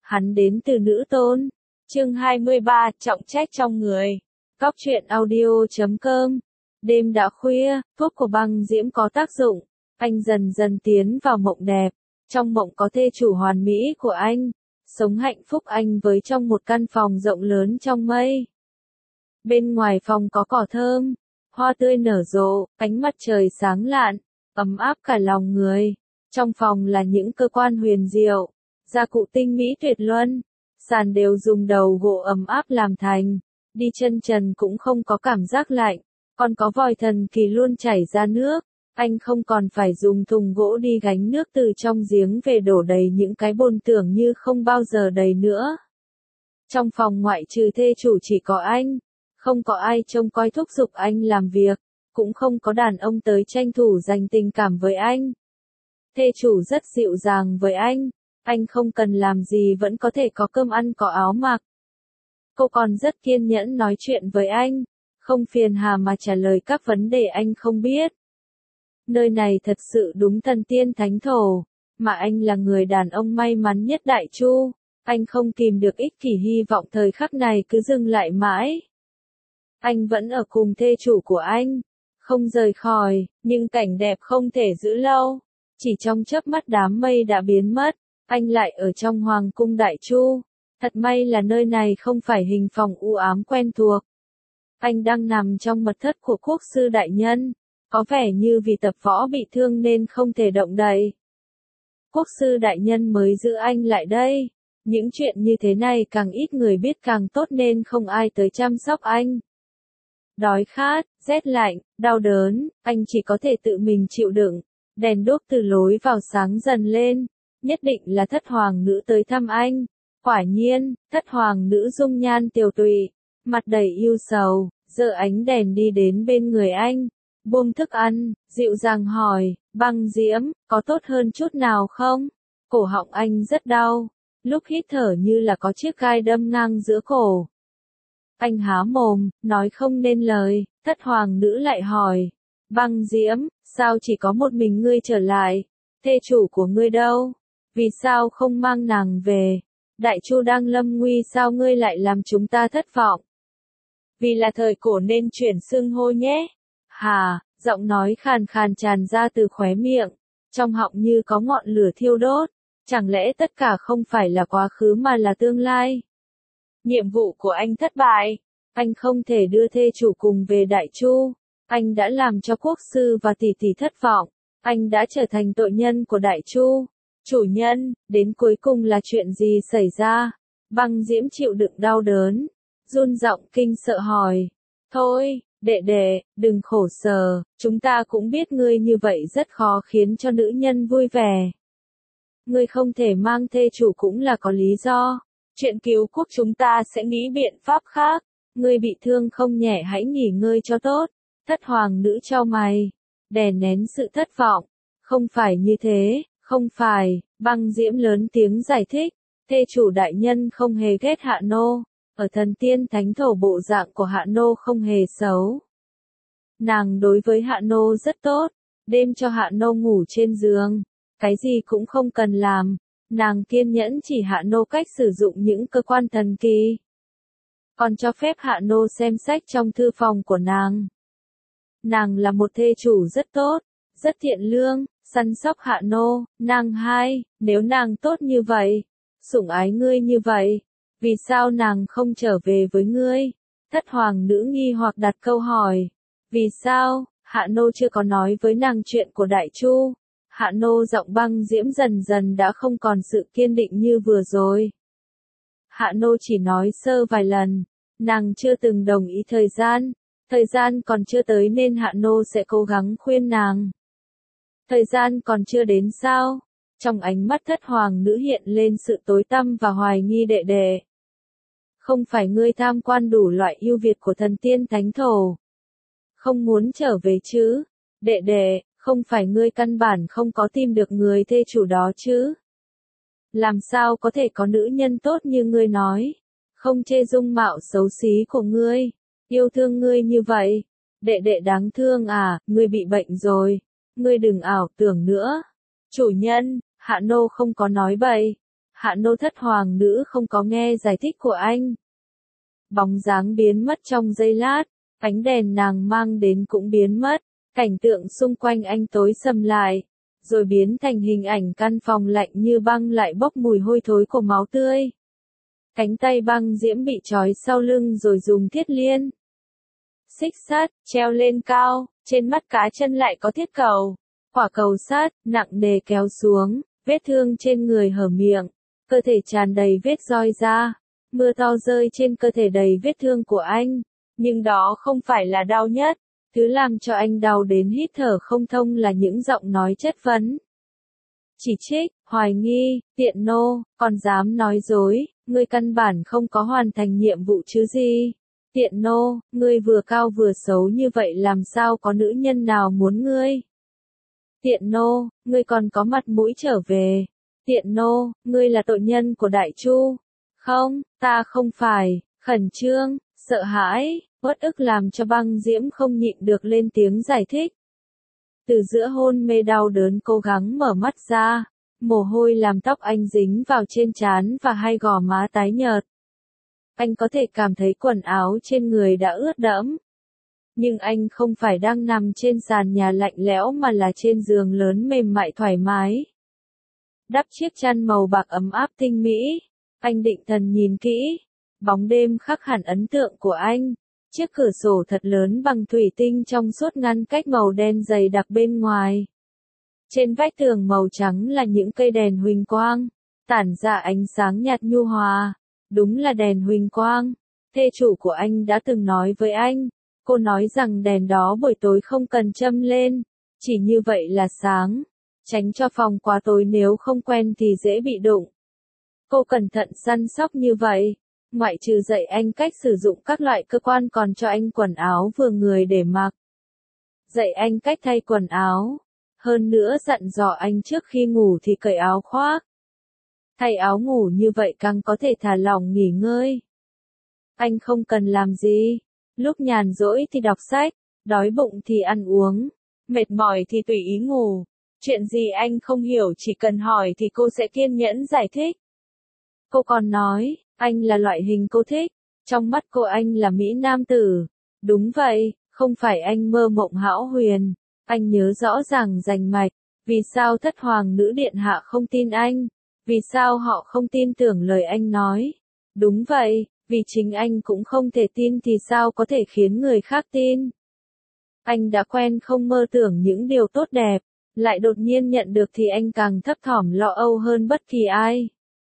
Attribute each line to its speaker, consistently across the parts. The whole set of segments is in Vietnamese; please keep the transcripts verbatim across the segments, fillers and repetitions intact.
Speaker 1: hắn đến từ nữ tôn. Chương hai mươi ba, trọng trách trong người. Cóc truyện audio chấm com. Đêm đã khuya, thuốc của băng diễm có tác dụng. Anh dần dần tiến vào mộng đẹp. Trong mộng có thê chủ hoàn mỹ của anh. Sống hạnh phúc anh với trong một căn phòng rộng lớn trong mây. Bên ngoài phòng có cỏ thơm, hoa tươi nở rộ, ánh mặt trời sáng lạn, ấm áp cả lòng người. Trong phòng là những cơ quan huyền diệu, gia cụ tinh mỹ tuyệt luân, sàn đều dùng đầu gỗ ấm áp làm thành, đi chân trần cũng không có cảm giác lạnh, còn có vòi thần kỳ luôn chảy ra nước, anh không còn phải dùng thùng gỗ đi gánh nước từ trong giếng về đổ đầy những cái bồn tưởng như không bao giờ đầy nữa. Trong phòng ngoại trừ thê chủ chỉ có anh, không có ai trông coi thúc giục anh làm việc, cũng không có đàn ông tới tranh thủ dành tình cảm với anh. Thê chủ rất dịu dàng với anh, anh không cần làm gì vẫn có thể có cơm ăn có áo mặc. Cô còn rất kiên nhẫn nói chuyện với anh, không phiền hà mà trả lời các vấn đề anh không biết. Nơi này thật sự đúng thần tiên thánh thổ, mà anh là người đàn ông may mắn nhất Đại Chu, anh không kìm được ích kỷ hy vọng thời khắc này cứ dừng lại mãi. Anh vẫn ở cùng thê chủ của anh, không rời khỏi, nhưng cảnh đẹp không thể giữ lâu. Chỉ trong chớp mắt đám mây đã biến mất, anh lại ở trong Hoàng cung Đại Chu. Thật may là nơi này không phải hình phòng u ám quen thuộc. Anh đang nằm trong mật thất của quốc sư đại nhân, có vẻ như vì tập võ bị thương nên không thể động đậy. Quốc sư đại nhân mới giữ anh lại đây. Những chuyện như thế này càng ít người biết càng tốt nên không ai tới chăm sóc anh. Đói khát, rét lạnh, đau đớn, anh chỉ có thể tự mình chịu đựng. Đèn đuốc từ lối vào sáng dần lên, nhất định là thất hoàng nữ tới thăm anh. Quả nhiên, thất hoàng nữ dung nhan tiều tụy, mặt đầy yêu sầu, giơ ánh đèn đi đến bên người anh, buông thức ăn, dịu dàng hỏi, băng diễm, có tốt hơn chút nào không? Cổ họng anh rất đau, lúc hít thở như là có chiếc gai đâm ngang giữa cổ. Anh há mồm, nói không nên lời, thất hoàng nữ lại hỏi, băng diễm, sao chỉ có một mình ngươi trở lại? Thê chủ của ngươi đâu? Vì sao không mang nàng về? Đại Chu đang lâm nguy sao ngươi lại làm chúng ta thất vọng? Vì là thời cổ nên chuyển xưng hô nhé. Hà, giọng nói khàn khàn tràn ra từ khóe miệng, trong họng như có ngọn lửa thiêu đốt. Chẳng lẽ tất cả không phải là quá khứ mà là tương lai? Nhiệm vụ của anh thất bại. Anh không thể đưa thê chủ cùng về Đại Chu. Anh đã làm cho quốc sư và tỷ tỷ thất vọng. Anh đã trở thành tội nhân của Đại Chu. Chủ nhân, đến cuối cùng là chuyện gì xảy ra? Băng diễm chịu đựng đau đớn, run giọng kinh sợ hỏi. Thôi, đệ đệ, đừng khổ sở, chúng ta cũng biết ngươi như vậy rất khó khiến cho nữ nhân vui vẻ. Ngươi không thể mang thê chủ cũng là có lý do. Chuyện cứu quốc chúng ta sẽ nghĩ biện pháp khác. Ngươi bị thương không nhẹ hãy nghỉ ngơi cho tốt. Thất hoàng nữ chau mày, đè nén sự thất vọng. Không phải như thế, không phải, băng diễm lớn tiếng giải thích. Thê chủ đại nhân không hề ghét Hạ Nô. Ở thần tiên thánh thổ bộ dạng của Hạ Nô không hề xấu. Nàng đối với Hạ Nô rất tốt. Đêm cho Hạ Nô ngủ trên giường. Cái gì cũng không cần làm. Nàng kiên nhẫn chỉ Hạ Nô cách sử dụng những cơ quan thần kỳ. Còn cho phép Hạ Nô xem sách trong thư phòng của nàng. Nàng là một thê chủ rất tốt, rất thiện lương, săn sóc Hạ Nô. Nàng hai, nếu nàng tốt như vậy, sủng ái ngươi như vậy, vì sao nàng không trở về với ngươi? Thất hoàng nữ nghi hoặc đặt câu hỏi. Vì sao? Hạ Nô chưa có nói với nàng chuyện của Đại Chu. Hạ Nô giọng băng diễm dần dần đã không còn sự kiên định như vừa rồi. Hạ Nô chỉ nói sơ vài lần, nàng chưa từng đồng ý thời gian, thời gian còn chưa tới nên Hạ Nô sẽ cố gắng khuyên nàng. Thời gian còn chưa đến sao? Trong ánh mắt thất hoàng nữ hiện lên sự tối tăm và hoài nghi đệ đệ. Không phải ngươi tham quan đủ loại ưu việt của thần tiên thánh thổ. Không muốn trở về chứ? Đệ đệ, không phải ngươi căn bản không có tìm được người thê chủ đó chứ? Làm sao có thể có nữ nhân tốt như ngươi nói? Không chê dung mạo xấu xí của ngươi, yêu thương ngươi như vậy. Đệ đệ đáng thương à, ngươi bị bệnh rồi. Ngươi đừng ảo tưởng nữa. Chủ nhân, Hạ Nô không có nói bậy. Hạ nô thất hoàng nữ không có nghe giải thích của anh. Bóng dáng biến mất trong giây lát, ánh đèn nàng mang đến cũng biến mất, cảnh tượng xung quanh anh tối sầm lại, rồi biến thành hình ảnh căn phòng lạnh như băng lại bốc mùi hôi thối của máu tươi. Cánh tay băng diễm bị trói sau lưng rồi dùng thiết liên xích sắt, treo lên cao, trên mắt cá chân lại có thiết cầu. Quả cầu sắt, nặng nề kéo xuống, vết thương trên người hở miệng, cơ thể tràn đầy vết roi da. Mưa to rơi trên cơ thể đầy vết thương của anh, nhưng đó không phải là đau nhất. Thứ làm cho anh đau đến hít thở không thông là những giọng nói chất vấn. Chỉ trích, hoài nghi, tiện nô, còn dám nói dối, ngươi căn bản không có hoàn thành nhiệm vụ chứ gì. Tiện nô, ngươi vừa cao vừa xấu như vậy làm sao có nữ nhân nào muốn ngươi. Tiện nô, ngươi còn có mặt mũi trở về. Tiện nô, ngươi là tội nhân của Đại Chu. Không, ta không phải, khẩn trương, sợ hãi, uất ức làm cho băng diễm không nhịn được lên tiếng giải thích. Từ giữa hôn mê đau đớn cố gắng mở mắt ra, mồ hôi làm tóc anh dính vào trên trán và hai gò má tái nhợt. Anh có thể cảm thấy quần áo trên người đã ướt đẫm. Nhưng anh không phải đang nằm trên sàn nhà lạnh lẽo mà là trên giường lớn mềm mại thoải mái. Đắp chiếc chăn màu bạc ấm áp tinh mỹ. Anh định thần nhìn kỹ. Bóng đêm khắc hẳn ấn tượng của anh. Chiếc cửa sổ thật lớn bằng thủy tinh trong suốt ngăn cách màu đen dày đặc bên ngoài. Trên vách tường màu trắng là những cây đèn huỳnh quang, tản ra ánh sáng nhạt nhu hòa. Đúng là đèn huỳnh quang. Thê chủ của anh đã từng nói với anh. Cô nói rằng đèn đó buổi tối không cần châm lên. Chỉ như vậy là sáng. Tránh cho phòng quá tối nếu không quen thì dễ bị đụng. Cô cẩn thận săn sóc như vậy. Ngoại trừ dạy anh cách sử dụng các loại cơ quan còn cho anh quần áo vừa người để mặc. Dạy anh cách thay quần áo. Hơn nữa dặn dò anh trước khi ngủ thì cởi áo khoác. Thay áo ngủ như vậy càng có thể thả lỏng nghỉ ngơi. Anh không cần làm gì. Lúc nhàn rỗi thì đọc sách, đói bụng thì ăn uống, mệt mỏi thì tùy ý ngủ. Chuyện gì anh không hiểu chỉ cần hỏi thì cô sẽ kiên nhẫn giải thích. Cô còn nói, anh là loại hình cô thích. Trong mắt cô anh là mỹ nam tử. Đúng vậy, không phải anh mơ mộng hão huyền. Anh nhớ rõ ràng rành mạch. Vì sao thất hoàng nữ điện hạ không tin anh? Vì sao họ không tin tưởng lời anh nói? Đúng vậy, vì chính anh cũng không thể tin thì sao có thể khiến người khác tin? Anh đã quen không mơ tưởng những điều tốt đẹp, lại đột nhiên nhận được thì anh càng thấp thỏm lo âu hơn bất kỳ ai.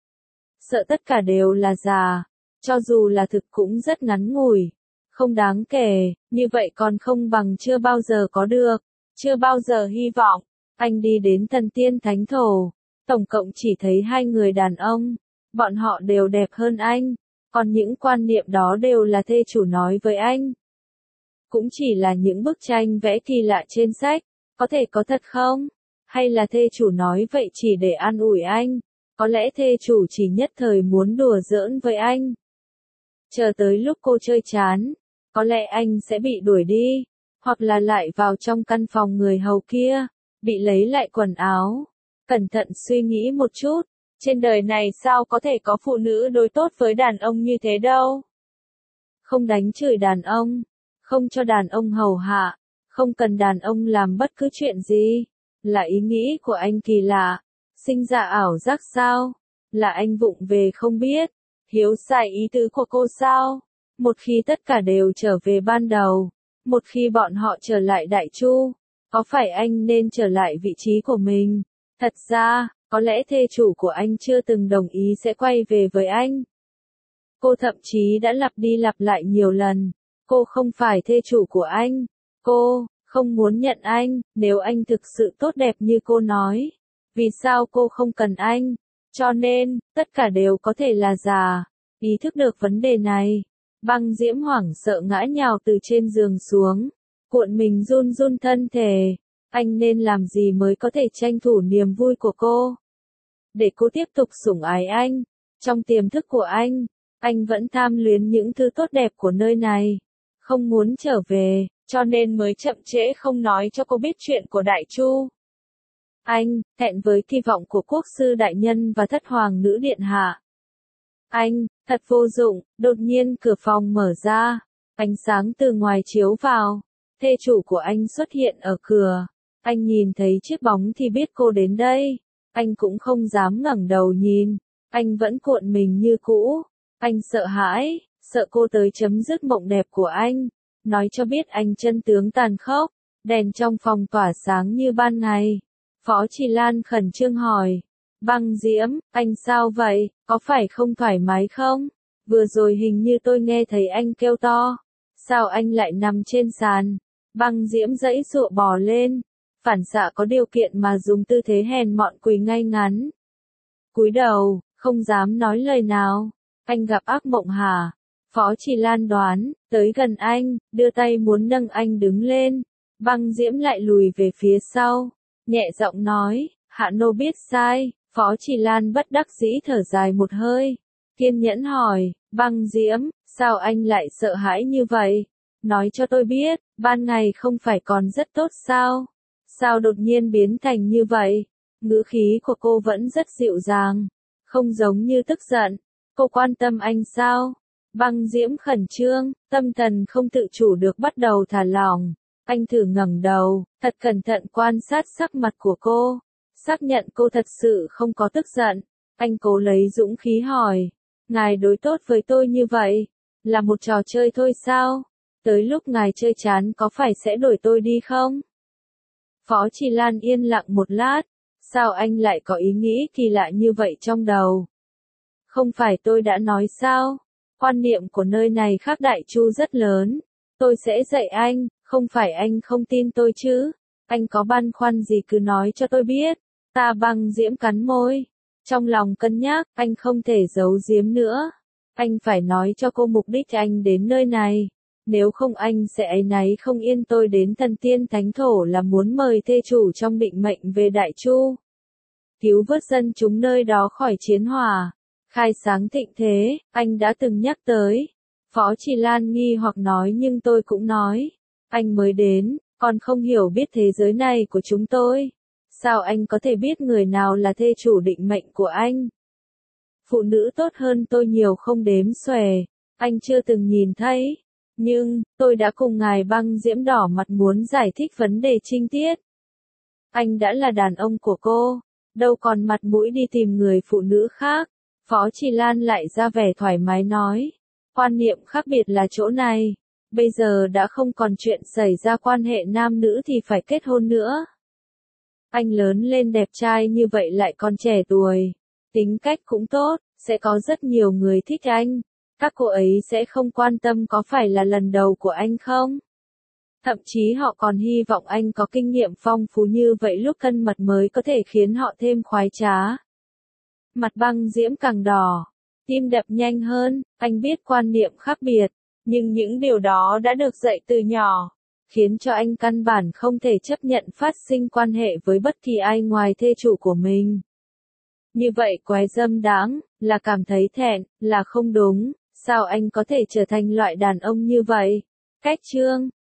Speaker 1: Sợ tất cả đều là giả, cho dù là thực cũng rất ngắn ngủi, không đáng kể, như vậy còn không bằng chưa bao giờ có được, chưa bao giờ hy vọng. Anh đi đến thần tiên thánh thổ, tổng cộng chỉ thấy hai người đàn ông, bọn họ đều đẹp hơn anh, còn những quan niệm đó đều là thê chủ nói với anh. Cũng chỉ là những bức tranh vẽ kỳ lạ trên sách, có thể có thật không? Hay là thê chủ nói vậy chỉ để an ủi anh? Có lẽ thê chủ chỉ nhất thời muốn đùa giỡn với anh. Chờ tới lúc cô chơi chán, có lẽ anh sẽ bị đuổi đi, hoặc là lại vào trong căn phòng người hầu kia, bị lấy lại quần áo. Cẩn thận suy nghĩ một chút, trên đời này sao có thể có phụ nữ đối tốt với đàn ông như thế đâu. Không đánh chửi đàn ông, không cho đàn ông hầu hạ, không cần đàn ông làm bất cứ chuyện gì, là ý nghĩ của anh kỳ lạ, sinh ra ảo giác sao, là anh vụng về không biết, hiểu sai ý tứ của cô sao, một khi tất cả đều trở về ban đầu, một khi bọn họ trở lại Đại Chu, có phải anh nên trở lại vị trí của mình? Thật ra, có lẽ thê chủ của anh chưa từng đồng ý sẽ quay về với anh. Cô thậm chí đã lặp đi lặp lại nhiều lần. Cô không phải thê chủ của anh. Cô không muốn nhận anh, nếu anh thực sự tốt đẹp như cô nói. Vì sao cô không cần anh? Cho nên, tất cả đều có thể là giả. Ý thức được vấn đề này, Băng Diễm hoảng sợ ngã nhào từ trên giường xuống. Cuộn mình run run thân thể. Anh nên làm gì mới có thể tranh thủ niềm vui của cô? Để cô tiếp tục sủng ái anh. Trong tiềm thức của anh, anh vẫn tham luyến những thứ tốt đẹp của nơi này. Không muốn trở về, cho nên mới chậm trễ không nói cho cô biết chuyện của Đại Chu. Anh, thẹn với kỳ vọng của quốc sư đại nhân và thất hoàng nữ điện hạ. Anh, thật vô dụng, đột nhiên cửa phòng mở ra. Ánh sáng từ ngoài chiếu vào. Thê chủ của anh xuất hiện ở cửa. Anh nhìn thấy chiếc bóng thì biết cô đến đây. Anh cũng không dám ngẩng đầu nhìn. Anh vẫn cuộn mình như cũ. Anh sợ hãi, sợ cô tới chấm dứt mộng đẹp của anh. Nói cho biết anh chân tướng tàn khốc. Đèn trong phòng tỏa sáng như ban ngày. Phó Trì Lan khẩn trương hỏi. Băng Diễm, anh sao vậy, có phải không thoải mái không? Vừa rồi hình như tôi nghe thấy anh kêu to. Sao anh lại nằm trên sàn? Băng Diễm giãy giụa bò lên. Phản xạ có điều kiện mà dùng tư thế hèn mọn quỳ ngay ngắn. Cúi đầu, không dám nói lời nào. Anh gặp ác mộng hả? Phó Trì Lan đoán, tới gần anh, đưa tay muốn nâng anh đứng lên. Băng Diễm lại lùi về phía sau. Nhẹ giọng nói, hạ nô biết sai. Phó Trì Lan bất đắc dĩ thở dài một hơi. Kiên nhẫn hỏi, Băng Diễm, sao anh lại sợ hãi như vậy? Nói cho tôi biết, ban ngày không phải còn rất tốt sao? Sao đột nhiên biến thành như vậy? Ngữ khí của cô vẫn rất dịu dàng, không giống như tức giận. Cô quan tâm anh sao? Băng Diễm khẩn trương, tâm thần không tự chủ được bắt đầu thả lỏng. Anh thử ngẩng đầu, thật cẩn thận quan sát sắc mặt của cô. Xác nhận cô thật sự không có tức giận. Anh cố lấy dũng khí hỏi. Ngài đối tốt với tôi như vậy, là một trò chơi thôi sao? Tới lúc ngài chơi chán có phải sẽ đuổi tôi đi không? Phó Trì Lan yên lặng một lát. Sao anh lại có ý nghĩ kỳ lạ như vậy trong đầu? Không phải tôi đã nói sao? Quan niệm của nơi này khác Đại Chu rất lớn. Tôi sẽ dạy anh, không phải anh không tin tôi chứ? Anh có băn khoăn gì cứ nói cho tôi biết. Ta Băng Diễm cắn môi. Trong lòng cân nhắc, anh không thể giấu giếm nữa. Anh phải nói cho cô mục đích anh đến nơi này. Nếu không anh sẽ áy náy không yên. Tôi đến thần tiên thánh thổ là muốn mời thê chủ trong định mệnh về Đại Chu. Cứu vớt dân chúng nơi đó khỏi chiến hỏa. Khai sáng thịnh thế, anh đã từng nhắc tới. Phó Trì Lan nghi hoặc nói nhưng tôi cũng nói. Anh mới đến, còn không hiểu biết thế giới này của chúng tôi. Sao anh có thể biết người nào là thê chủ định mệnh của anh? Phụ nữ tốt hơn tôi nhiều không đếm xuể. Anh chưa từng nhìn thấy. Nhưng, tôi đã cùng ngài Băng Diễm đỏ mặt muốn giải thích vấn đề trinh tiết. Anh đã là đàn ông của cô. Đâu còn mặt mũi đi tìm người phụ nữ khác. Phó Trì Lan lại ra vẻ thoải mái nói. Quan niệm khác biệt là chỗ này. Bây giờ đã không còn chuyện xảy ra quan hệ nam nữ thì phải kết hôn nữa. Anh lớn lên đẹp trai như vậy lại còn trẻ tuổi. Tính cách cũng tốt, sẽ có rất nhiều người thích anh. Các cô ấy sẽ không quan tâm có phải là lần đầu của anh không. Thậm chí họ còn hy vọng anh có kinh nghiệm phong phú như vậy lúc cân mật mới có thể khiến họ thêm khoái trá. Mặt Băng Diễm càng đỏ, tim đập nhanh hơn, anh biết quan niệm khác biệt, nhưng những điều đó đã được dạy từ nhỏ, khiến cho anh căn bản không thể chấp nhận phát sinh quan hệ với bất kỳ ai ngoài thê chủ của mình. Như vậy quái dâm đáng, là cảm thấy thẹn, là không đúng, sao anh có thể trở thành loại đàn ông như vậy? Cách chương